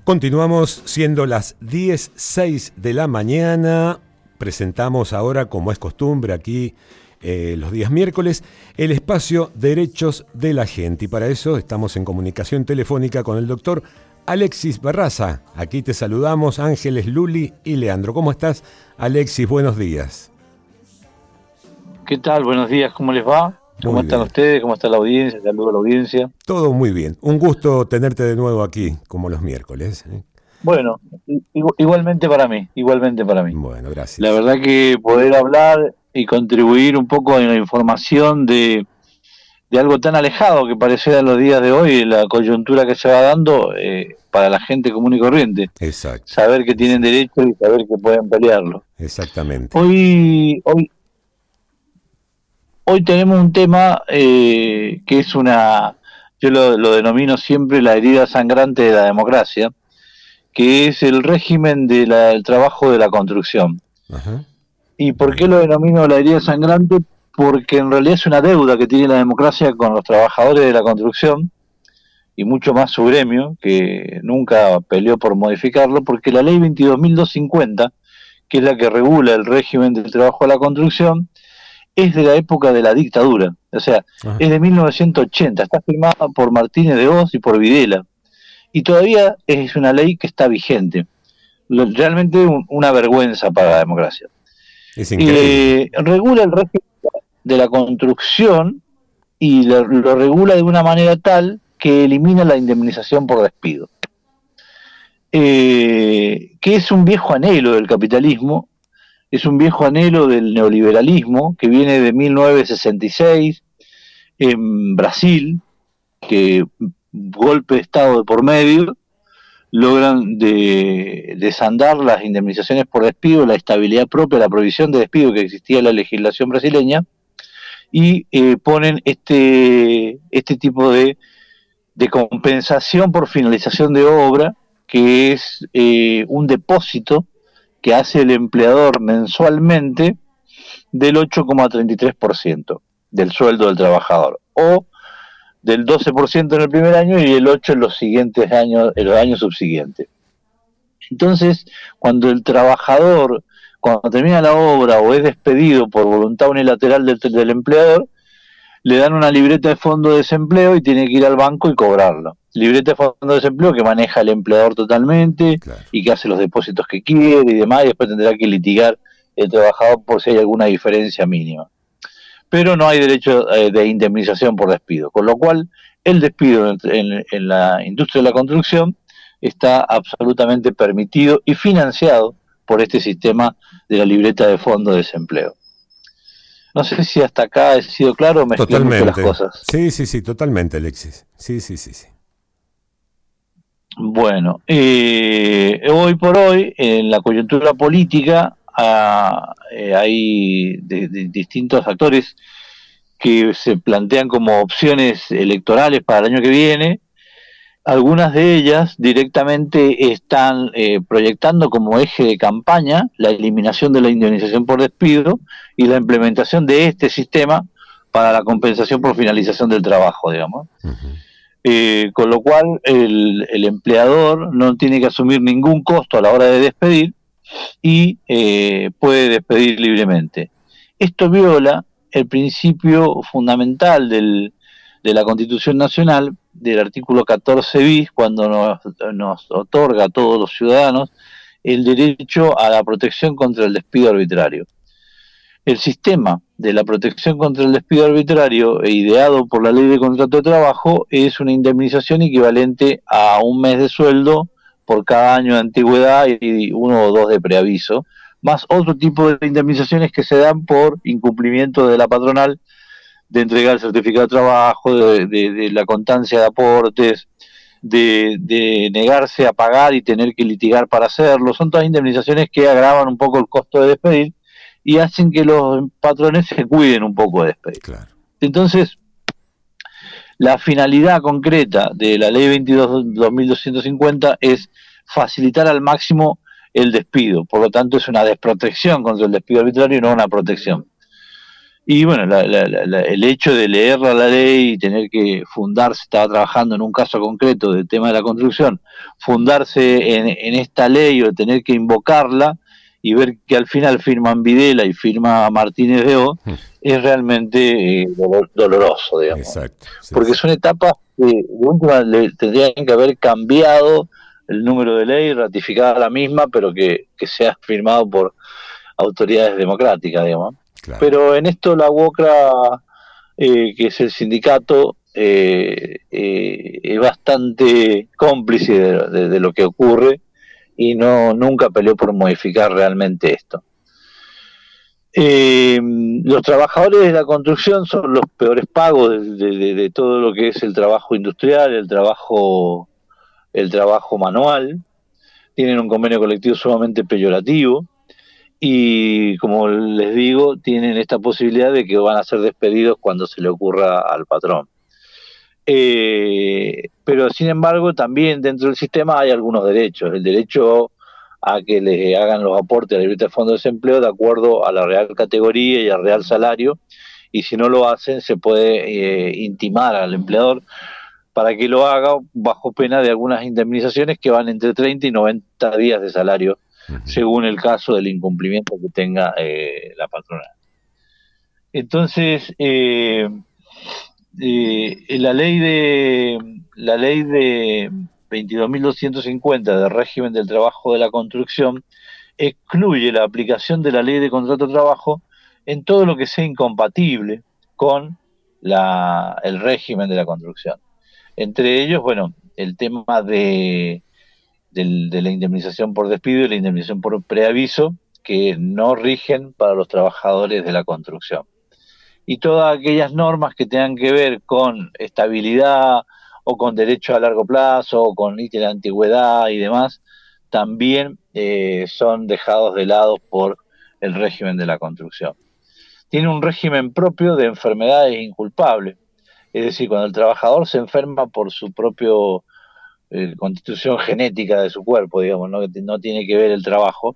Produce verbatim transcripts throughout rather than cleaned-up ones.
Continuamos siendo las diez seis de la mañana. Presentamos ahora, como es costumbre aquí eh, los días miércoles, el espacio Derechos de la Gente. Y para eso estamos en comunicación telefónica con el doctor Alexis Barraza. Aquí te saludamos Ángeles, Luli y Leandro. ¿Cómo estás, Alexis? Buenos días. ¿Qué tal? Buenos días, ¿cómo les va? ¿Cómo Muy están bien. ustedes? ¿Cómo está la audiencia? Saludo a la audiencia. Todo muy bien. Un gusto tenerte de nuevo aquí, como los miércoles. ¿eh? Bueno, igual, igualmente para mí, igualmente para mí. Bueno, gracias. La verdad que poder hablar y contribuir un poco en la información de, de algo tan alejado que pareciera en los días de hoy, la coyuntura que se va dando eh, para la gente común y corriente. Exacto. Saber que tienen derecho y saber que pueden pelearlo. Exactamente. Hoy, hoy, hoy tenemos un tema eh, que es una... Yo lo, lo denomino siempre la herida sangrante de la democracia, que es el régimen de la, del trabajo de la construcción. Ajá. ¿Y por qué lo denomino la herida sangrante? Porque en realidad es una deuda que tiene la democracia con los trabajadores de la construcción, y mucho más su gremio, que nunca peleó por modificarlo, porque la ley veintidós mil doscientos cincuenta, que es la que regula el régimen del trabajo de la construcción, es de la época de la dictadura, o sea, Ajá. es de mil novecientos ochenta, está firmada por Martínez de Hoz y por Videla, y todavía es una ley que está vigente. Realmente un, una vergüenza para la democracia. Es increíble. Eh, regula el régimen de la construcción y lo, lo regula de una manera tal que elimina la indemnización por despido, eh, que es un viejo anhelo del capitalismo. Es un viejo anhelo del neoliberalismo que viene de mil novecientos sesenta y seis en Brasil, que golpe de Estado de por medio logran de, desandar las indemnizaciones por despido, la estabilidad propia, la prohibición de despido que existía en la legislación brasileña, y eh, ponen este, este tipo de, de compensación por finalización de obra, que es eh, un depósito que hace el empleador mensualmente del ocho coma treinta y tres por ciento del sueldo del trabajador, o del doce por ciento en el primer año y el ocho por ciento en los siguientes años, en los años subsiguientes. Entonces, cuando el trabajador, cuando termina la obra o es despedido por voluntad unilateral del, del empleador, le dan una libreta de fondo de desempleo y tiene que ir al banco y cobrarlo. Libreta de fondo de desempleo que maneja el empleador totalmente, claro, y que hace los depósitos que quiere y demás, y después tendrá que litigar el trabajador por si hay alguna diferencia mínima. Pero no hay derecho eh, de indemnización por despido, con lo cual el despido en, en, en la industria de la construcción está absolutamente permitido y financiado por este sistema de la libreta de fondo de desempleo. No sé si hasta acá he sido claro o mezclé mucho las cosas. Sí, sí, sí, totalmente, Alexis. Sí, sí, sí, sí. Bueno, eh, hoy por hoy, en la coyuntura política, ah, eh, hay de, de distintos actores que se plantean como opciones electorales para el año que viene. Algunas de ellas directamente están eh, proyectando como eje de campaña la eliminación de la indemnización por despido y la implementación de este sistema para la compensación por finalización del trabajo, digamos. Uh-huh. Eh, con lo cual el, el empleador no tiene que asumir ningún costo a la hora de despedir y eh, puede despedir libremente. Esto viola el principio fundamental del, de la Constitución Nacional, del artículo catorce bis, cuando nos, nos otorga a todos los ciudadanos el derecho a la protección contra el despido arbitrario. El sistema de la protección contra el despido arbitrario, ideado por la Ley de Contrato de Trabajo, es una indemnización equivalente a un mes de sueldo por cada año de antigüedad y uno o dos de preaviso, más otro tipo de indemnizaciones que se dan por incumplimiento de la patronal de entregar el certificado de trabajo, de, de, de la constancia de aportes, de, de negarse a pagar y tener que litigar para hacerlo. Son todas indemnizaciones que agravan un poco el costo de despedir y hacen que los patrones se cuiden un poco de despedir. Claro. Entonces, la finalidad concreta de la ley veintidós mil doscientos cincuenta es facilitar al máximo el despido. Por lo tanto, es una desprotección contra el despido arbitrario y no una protección. Y bueno, la, la, la, el hecho de leer la ley y tener que fundarse, estaba trabajando en un caso concreto del tema de la construcción, fundarse en, en esta ley o tener que invocarla y ver que al final firman Videla y firma Martínez de O, hmm. es realmente eh, doloroso, digamos. Exacto, sí, porque sí. son etapas que de última le tendrían que haber cambiado el número de ley, ratificada la misma, pero que, que sea firmado por autoridades democráticas, digamos. Claro. Pero en esto la UOCRA, eh, que es el sindicato, eh, eh, es bastante cómplice de, de, de lo que ocurre y no nunca peleó por modificar realmente esto. Eh, los trabajadores de la construcción son los peores pagos de, de, de todo lo que es el trabajo industrial, el trabajo, el trabajo manual. Tienen un convenio colectivo sumamente peyorativo. Y como les digo, tienen esta posibilidad de que van a ser despedidos cuando se le ocurra al patrón. Eh, pero sin embargo, también dentro del sistema hay algunos derechos. El derecho a que le hagan los aportes a la libreta de fondo de desempleo de acuerdo a la real categoría y al real salario, y si no lo hacen se puede eh, intimar al empleador para que lo haga bajo pena de algunas indemnizaciones que van entre treinta y noventa días de salario, uh-huh. según el caso del incumplimiento que tenga eh, la patronal. Entonces, eh, eh, la ley de la ley de veintidós mil doscientos cincuenta del régimen del trabajo de la construcción excluye la aplicación de la ley de contrato de trabajo en todo lo que sea incompatible con la, el régimen de la construcción. Entre ellos, bueno, el tema de, de, de la indemnización por despido y la indemnización por preaviso, que no rigen para los trabajadores de la construcción. Y todas aquellas normas que tengan que ver con estabilidad o con derecho a largo plazo o con ítem de antigüedad y demás, también eh, son dejados de lado por el régimen de la construcción. Tiene un régimen propio de enfermedades inculpables. Es decir, cuando el trabajador se enferma por su propia eh, constitución genética de su cuerpo, digamos, ¿no? que no tiene que ver el trabajo,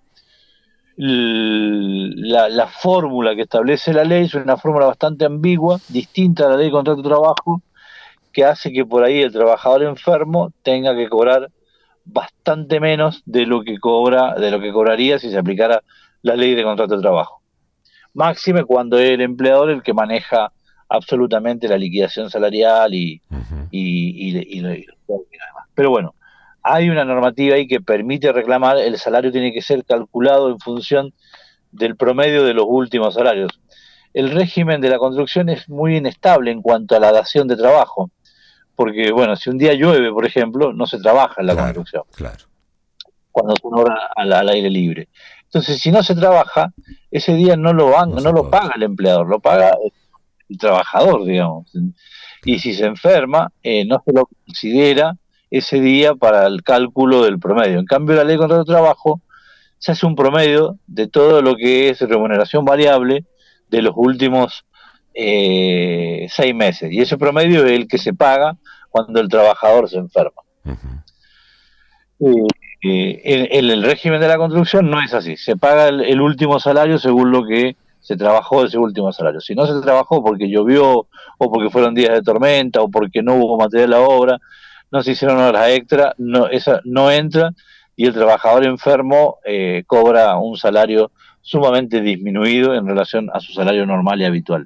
la, la fórmula que establece la ley es una fórmula bastante ambigua, distinta a la ley de contrato de trabajo, que hace que por ahí el trabajador enfermo tenga que cobrar bastante menos de lo que cobra, de lo que cobraría si se aplicara la ley de contrato de trabajo. Máxime cuando es el empleador el que maneja absolutamente la liquidación salarial y, uh-huh. y, y, y, y, y, y demás. Pero bueno, hay una normativa ahí que permite reclamar, el salario tiene que ser calculado en función del promedio de los últimos salarios. El régimen de la construcción es muy inestable en cuanto a la dación de trabajo, porque bueno, si un día llueve, por ejemplo, no se trabaja en la claro, construcción. Claro. Cuando se obra al, al aire libre. Entonces, si no se trabaja, ese día no lo van, no, no lo paga el empleador, lo paga el trabajador, digamos. Y si se enferma, eh, no se lo considera ese día para el cálculo del promedio. En cambio, la ley de contrato de trabajo se hace un promedio de todo lo que es remuneración variable de los últimos eh, seis meses. Y ese promedio es el que se paga cuando el trabajador se enferma. Uh-huh. Eh, eh, en, en el régimen de la construcción no es así. Se paga el, el último salario según lo que se trabajó ese último salario. Si no se trabajó porque llovió, o porque fueron días de tormenta, o porque no hubo material a la obra, no se hicieron horas extra, no, esa no entra, y el trabajador enfermo eh, cobra un salario sumamente disminuido en relación a su salario normal y habitual.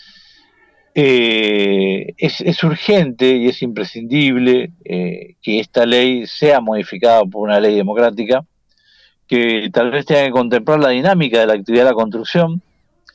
Eh, es, es urgente y es imprescindible eh, que esta ley sea modificada por una ley democrática, que tal vez tenga que contemplar la dinámica de la actividad de la construcción,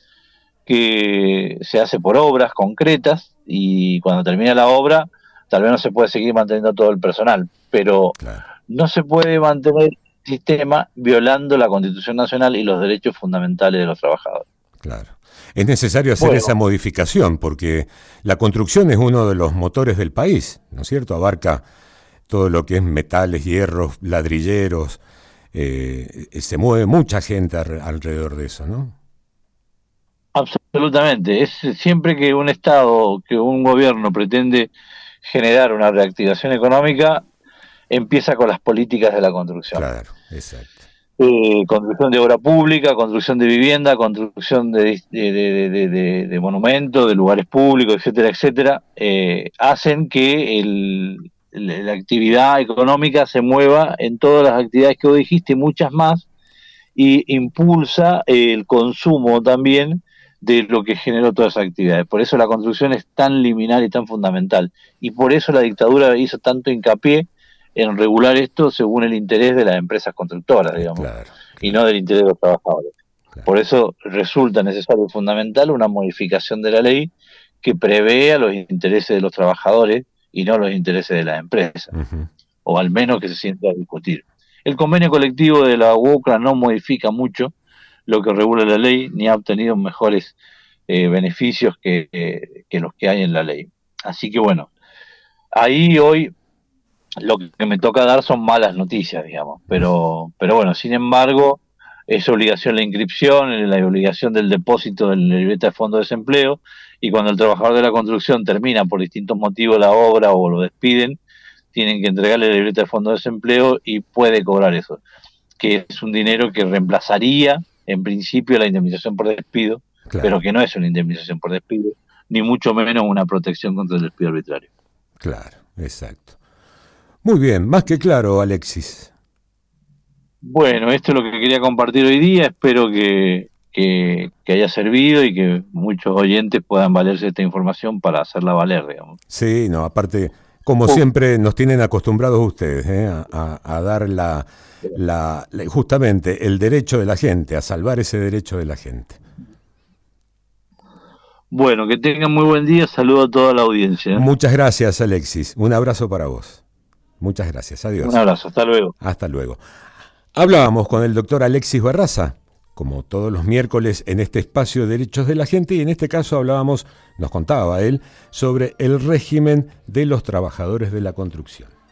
que se hace por obras concretas, y cuando termina la obra tal vez no se puede seguir manteniendo todo el personal, pero claro. no se puede mantener el sistema violando la Constitución Nacional y los derechos fundamentales de los trabajadores. Claro. Es necesario hacer bueno, esa modificación porque la construcción es uno de los motores del país, ¿no es cierto? Abarca todo lo que es metales, hierros, ladrilleros, eh, se mueve mucha gente alrededor de eso, ¿no? Absolutamente. Es siempre que un Estado, que un gobierno pretende generar una reactivación económica, empieza con las políticas de la construcción. Claro, exacto. eh, construcción de obra pública, construcción de vivienda, construcción de, de, de, de, de, de monumentos, de lugares públicos, etcétera, etcétera, eh, hacen que el, la actividad económica se mueva en todas las actividades que vos dijiste, muchas más, y impulsa el consumo también de lo que generó todas esas actividades. Por eso la construcción es tan liminal y tan fundamental. Y por eso la dictadura hizo tanto hincapié en regular esto según el interés de las empresas constructoras, digamos, claro, claro. y no del interés de los trabajadores. Claro. Por eso resulta necesario y fundamental una modificación de la ley que prevea los intereses de los trabajadores y no los intereses de las empresas, uh-huh. o al menos que se sienta a discutir. El convenio colectivo de la UOCRA no modifica mucho lo que regula la ley, ni ha obtenido mejores eh, beneficios que, eh, que los que hay en la ley. Así que bueno, ahí hoy lo que me toca dar son malas noticias, digamos, pero, pero bueno, sin embargo, es obligación la inscripción, la obligación del depósito de la libreta de fondo de desempleo, y cuando el trabajador de la construcción termina por distintos motivos la obra o lo despiden, tienen que entregarle la libreta de fondo de desempleo y puede cobrar eso, que es un dinero que reemplazaría en principio la indemnización por despido, claro. pero que no es una indemnización por despido, ni mucho menos una protección contra el despido arbitrario. Claro, exacto. Muy bien, más que claro, Alexis. Bueno, esto es lo que quería compartir hoy día, espero que, que, que haya servido y que muchos oyentes puedan valerse de esta información para hacerla valer, digamos. Sí, no, aparte, como uh. siempre nos tienen acostumbrados ustedes ¿eh? a, a, a dar la, la, la, justamente el derecho de la gente, a salvar ese derecho de la gente. Bueno, que tengan muy buen día, saludo a toda la audiencia. ¿eh? Muchas gracias, Alexis, un abrazo para vos. Muchas gracias, adiós. Un abrazo, hasta luego. Hasta luego. Hablábamos con el doctor Alexis Barraza, como todos los miércoles en este espacio de Derechos de la Gente, y en este caso hablábamos, nos contaba él, sobre el régimen de los trabajadores de la construcción.